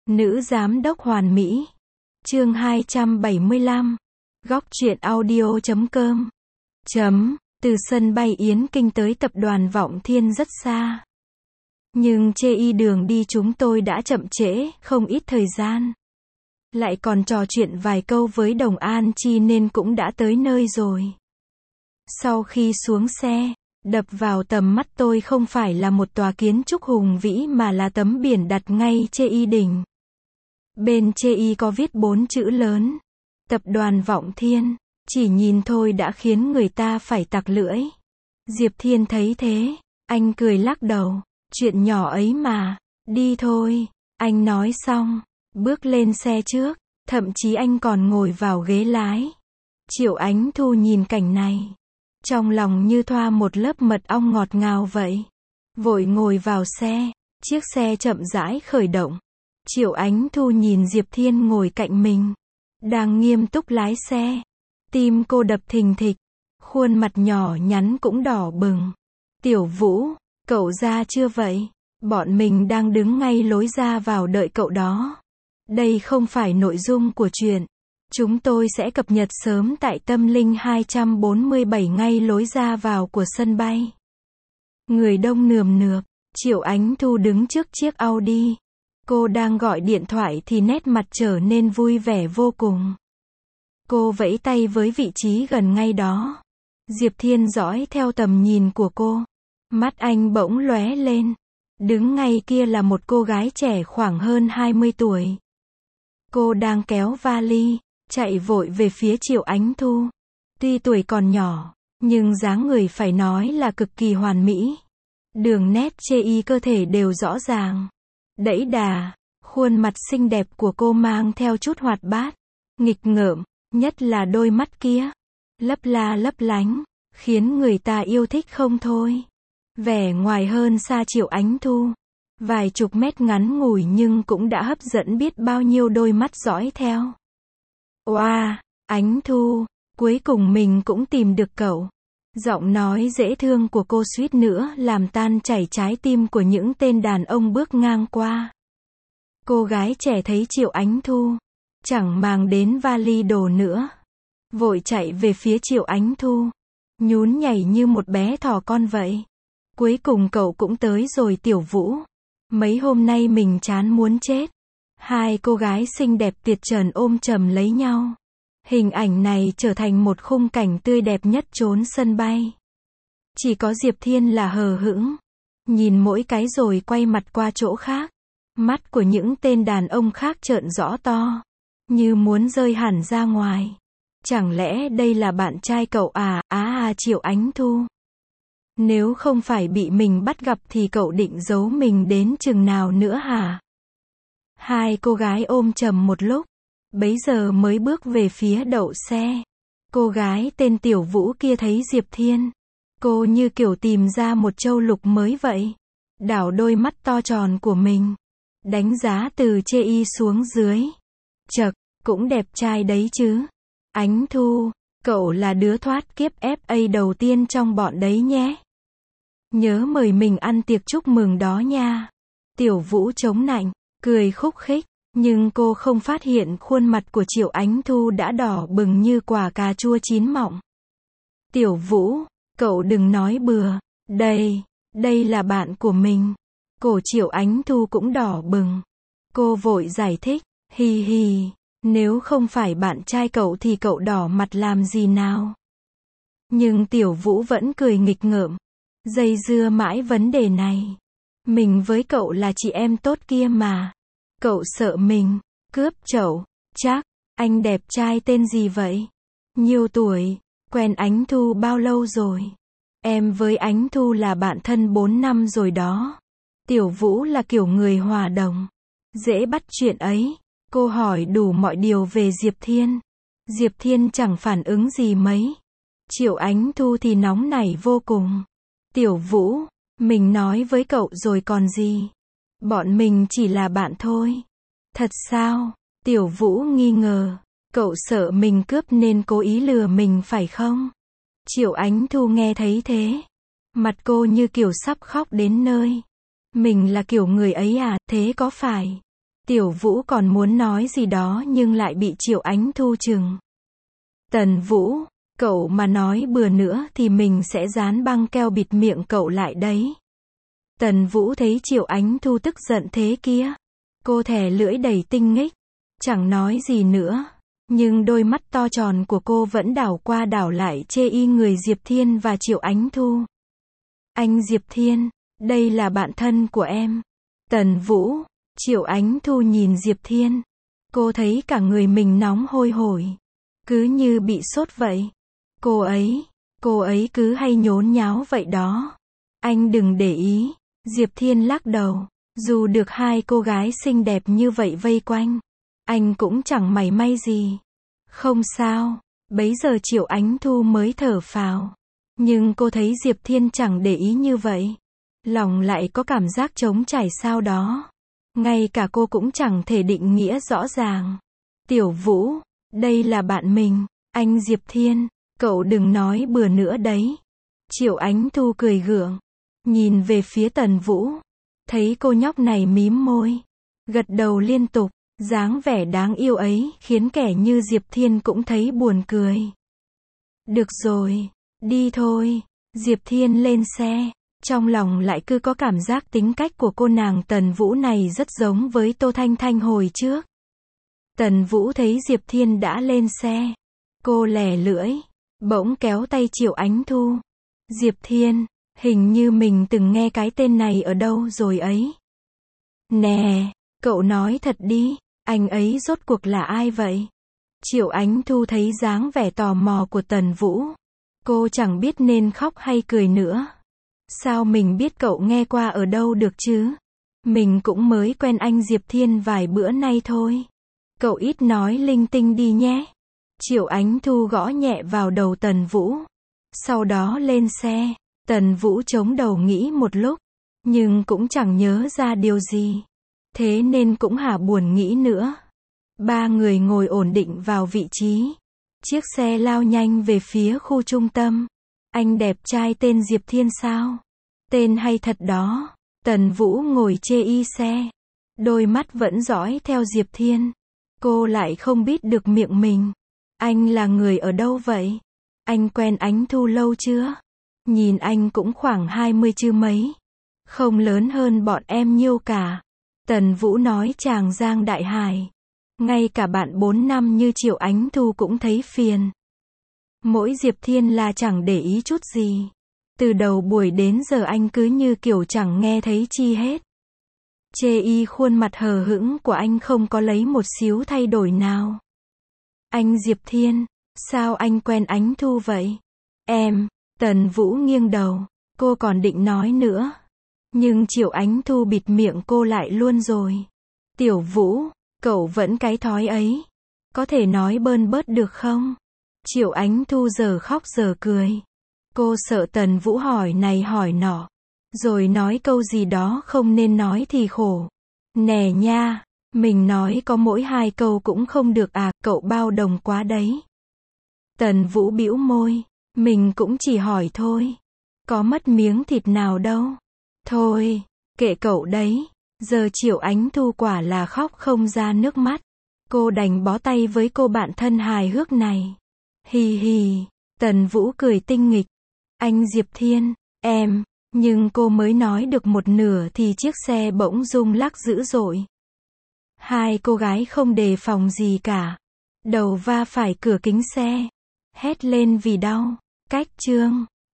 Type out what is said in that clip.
Nữ giám đốc hoàn mỹ. Chương 275. Góc truyện audio.com. Từ sân bay Yến Kinh tới tập đoàn Vọng Thiên rất xa. Nhưng chê y đường đi chúng tôi đã chậm trễ không ít thời gian. Lại còn trò chuyện vài câu với Đồng An Chi nên cũng đã tới nơi rồi. Sau khi xuống xe, đập vào tầm mắt tôi không phải là một tòa kiến trúc hùng vĩ mà là tấm biển đặt ngay chê y đỉnh. Bên chê y có viết 4 chữ lớn. Tập đoàn Vọng Thiên. Chỉ nhìn thôi đã khiến người ta phải tặc lưỡi. Diệp Thiên thấy thế, anh cười lắc đầu. Chuyện nhỏ ấy mà, đi thôi. Anh nói xong, bước lên xe trước, thậm chí anh còn ngồi vào ghế lái. Triệu Ánh Thu nhìn cảnh này, trong lòng như thoa một lớp mật ong ngọt ngào vậy. Vội ngồi vào xe, chiếc xe chậm rãi khởi động. Triệu Ánh Thu nhìn Diệp Thiên ngồi cạnh mình, đang nghiêm túc lái xe. Tim cô đập thình thịch, khuôn mặt nhỏ nhắn cũng đỏ bừng. Tiểu Vũ, cậu ra chưa vậy? Bọn mình đang đứng ngay lối ra vào đợi cậu đó. Đây không phải nội dung của chuyện. Chúng tôi sẽ cập nhật sớm tại Tâm Linh 247 ngay lối ra vào của sân bay. Người đông nườm nượp, Triệu Ánh Thu đứng trước chiếc Audi. Cô đang gọi điện thoại thì nét mặt trở nên vui vẻ vô cùng. Cô vẫy tay với vị trí gần ngay đó. Diệp Thiên dõi theo tầm nhìn của cô. Mắt anh bỗng lóe lên. Đứng ngay kia là một cô gái trẻ khoảng hơn 20 tuổi. Cô đang kéo vali, chạy vội về phía Triệu Ánh Thu. Tuy tuổi còn nhỏ, nhưng dáng người phải nói là cực kỳ hoàn mỹ. Đường nét chê y cơ thể đều rõ ràng. Đẫy đà, khuôn mặt xinh đẹp của cô mang theo chút hoạt bát, nghịch ngợm, nhất là đôi mắt kia, lấp la lấp lánh, khiến người ta yêu thích không thôi. Vẻ ngoài hơn xa Triệu Ánh Thu, vài chục mét ngắn ngủi nhưng cũng đã hấp dẫn biết bao nhiêu đôi mắt dõi theo. Oa, Ánh Thu, cuối cùng mình cũng tìm được cậu. Giọng nói dễ thương của cô suýt nữa làm tan chảy trái tim của những tên đàn ông bước ngang qua. Cô gái trẻ thấy Triệu Ánh Thu, chẳng màng đến vali đồ nữa, vội chạy về phía Triệu Ánh Thu, nhún nhảy như một bé thỏ con vậy. Cuối cùng cậu cũng tới rồi Tiểu Vũ. Mấy hôm nay mình chán muốn chết. Hai cô gái xinh đẹp tuyệt trần ôm chầm lấy nhau. Hình ảnh này trở thành một khung cảnh tươi đẹp nhất chốn sân bay. Chỉ có Diệp Thiên là hờ hững, nhìn mỗi cái rồi quay mặt qua chỗ khác. Mắt của những tên đàn ông khác trợn rõ to, như muốn rơi hẳn ra ngoài. Chẳng lẽ đây là bạn trai cậu à? Triệu Ánh Thu. Nếu không phải bị mình bắt gặp thì cậu định giấu mình đến chừng nào nữa hả? Hai cô gái ôm chầm một lúc, bấy giờ mới bước về phía đậu xe. Cô gái tên Tiểu Vũ kia thấy Diệp Thiên, cô như kiểu tìm ra một châu lục mới vậy. Đảo đôi mắt to tròn của mình, đánh giá từ chê y xuống dưới. Chậc, cũng đẹp trai đấy chứ. Ánh Thu, cậu là đứa thoát kiếp FA đầu tiên trong bọn đấy nhé. Nhớ mời mình ăn tiệc chúc mừng đó nha. Tiểu Vũ chống nạnh, cười khúc khích, nhưng cô không phát hiện khuôn mặt của Triệu Ánh Thu đã đỏ bừng như quả cà chua chín mọng. Tiểu Vũ, cậu đừng nói bừa, đây là bạn của mình. Cổ Triệu Ánh Thu cũng đỏ bừng. Cô vội giải thích, hì hì, nếu không phải bạn trai cậu thì cậu đỏ mặt làm gì nào. Nhưng Tiểu Vũ vẫn cười nghịch ngợm, dây dưa mãi vấn đề này. Mình với cậu là chị em tốt kia mà. Cậu sợ mình cướp chậu? Chắc. Anh đẹp trai tên gì vậy? Nhiêu tuổi? Quen Ánh Thu bao lâu rồi? Em với Ánh Thu là bạn thân 4 năm rồi đó. Tiểu Vũ là kiểu người hòa đồng, dễ bắt chuyện ấy. Cô hỏi đủ mọi điều về Diệp Thiên. Diệp Thiên chẳng phản ứng gì mấy. Triệu Ánh Thu thì nóng nảy vô cùng. Tiểu Vũ, mình nói với cậu rồi còn gì. Bọn mình chỉ là bạn thôi. Thật sao? Tiểu Vũ nghi ngờ. Cậu sợ mình cướp nên cố ý lừa mình phải không? Triệu Ánh Thu nghe thấy thế, mặt cô như kiểu sắp khóc đến nơi. Mình là kiểu người ấy à, thế có phải? Tiểu Vũ còn muốn nói gì đó nhưng lại bị Triệu Ánh Thu trừng. Tần Vũ, cậu mà nói bừa nữa thì mình sẽ dán băng keo bịt miệng cậu lại đấy. Tần Vũ thấy Triệu Ánh Thu tức giận thế kia. Cô thè lưỡi đầy tinh nghịch, chẳng nói gì nữa. Nhưng đôi mắt to tròn của cô vẫn đảo qua đảo lại chê y người Diệp Thiên và Triệu Ánh Thu. Anh Diệp Thiên, đây là bạn thân của em. Tần Vũ, Triệu Ánh Thu nhìn Diệp Thiên. Cô thấy cả người mình nóng hôi hổi. Cứ như bị sốt vậy. Cô ấy cứ hay nhốn nháo vậy đó. Anh đừng để ý. Diệp Thiên lắc đầu. Dù được hai cô gái xinh đẹp như vậy vây quanh, anh cũng chẳng mảy may gì. Không sao. Bấy giờ Triệu Ánh Thu mới thở phào. Nhưng cô thấy Diệp Thiên chẳng để ý như vậy. Lòng lại có cảm giác trống trải sao đó. Ngay cả cô cũng chẳng thể định nghĩa rõ ràng. Tiểu Vũ, đây là bạn mình, anh Diệp Thiên, cậu đừng nói bừa nữa đấy. Triệu Ánh Thu cười gượng, nhìn về phía Tần Vũ. Thấy cô nhóc này mím môi, gật đầu liên tục, dáng vẻ đáng yêu ấy khiến kẻ như Diệp Thiên cũng thấy buồn cười. Được rồi, đi thôi. Diệp Thiên lên xe, trong lòng lại cứ có cảm giác tính cách của cô nàng Tần Vũ này rất giống với Tô Thanh Thanh hồi trước. Tần Vũ thấy Diệp Thiên đã lên xe. Cô lè lưỡi, bỗng kéo tay Triệu Ánh Thu. Diệp Thiên, hình như mình từng nghe cái tên này ở đâu rồi ấy. Nè, cậu nói thật đi, anh ấy rốt cuộc là ai vậy? Triệu Ánh Thu thấy dáng vẻ tò mò của Tần Vũ. Cô chẳng biết nên khóc hay cười nữa. Sao mình biết cậu nghe qua ở đâu được chứ? Mình cũng mới quen anh Diệp Thiên vài bữa nay thôi. Cậu ít nói linh tinh đi nhé. Triệu Ánh Thu gõ nhẹ vào đầu Tần Vũ. Sau đó lên xe. Tần Vũ chống đầu nghĩ một lúc, nhưng cũng chẳng nhớ ra điều gì. Thế nên cũng hả buồn nghĩ nữa. Ba người ngồi ổn định vào vị trí. Chiếc xe lao nhanh về phía khu trung tâm. Anh đẹp trai tên Diệp Thiên sao? Tên hay thật đó. Tần Vũ ngồi chê y xe. Đôi mắt vẫn dõi theo Diệp Thiên. Cô lại không biết được miệng mình. Anh là người ở đâu vậy? Anh quen Ánh Thu lâu chưa? Nhìn anh cũng khoảng 20 chứ mấy. Không lớn hơn bọn em nhiêu cả. Tần Vũ nói chàng Giang Đại Hải. Ngay cả bạn 4 năm như Triệu Ánh Thu cũng thấy phiền. Mỗi Diệp Thiên là chẳng để ý chút gì. Từ đầu buổi đến giờ anh cứ như kiểu chẳng nghe thấy chi hết. Chê y khuôn mặt hờ hững của anh không có lấy một xíu thay đổi nào. Anh Diệp Thiên, sao anh quen Ánh Thu vậy? Em, Tần Vũ nghiêng đầu, cô còn định nói nữa. Nhưng Triệu Ánh Thu bịt miệng cô lại luôn rồi. Tiểu Vũ, cậu vẫn cái thói ấy. Có thể nói bơn bớt được không? Triệu Ánh Thu giờ khóc giờ cười. Cô sợ Tần Vũ hỏi này hỏi nọ. Rồi nói câu gì đó không nên nói thì khổ. Nè nha, mình nói có mỗi 2 câu cũng không được à, cậu bao đồng quá đấy. Tần Vũ bĩu môi. Mình cũng chỉ hỏi thôi. Có mất miếng thịt nào đâu. Thôi, kệ cậu đấy. Giờ Triệu Ánh Thu quả là khóc không ra nước mắt. Cô đành bó tay với cô bạn thân hài hước này. Hì hì, Tần Vũ cười tinh nghịch. Anh Diệp Thiên, em, nhưng cô mới nói được một nửa thì chiếc xe bỗng rung lắc dữ dội. Hai cô gái không đề phòng gì cả. Đầu va phải cửa kính xe. Hét lên vì đau. Cách chương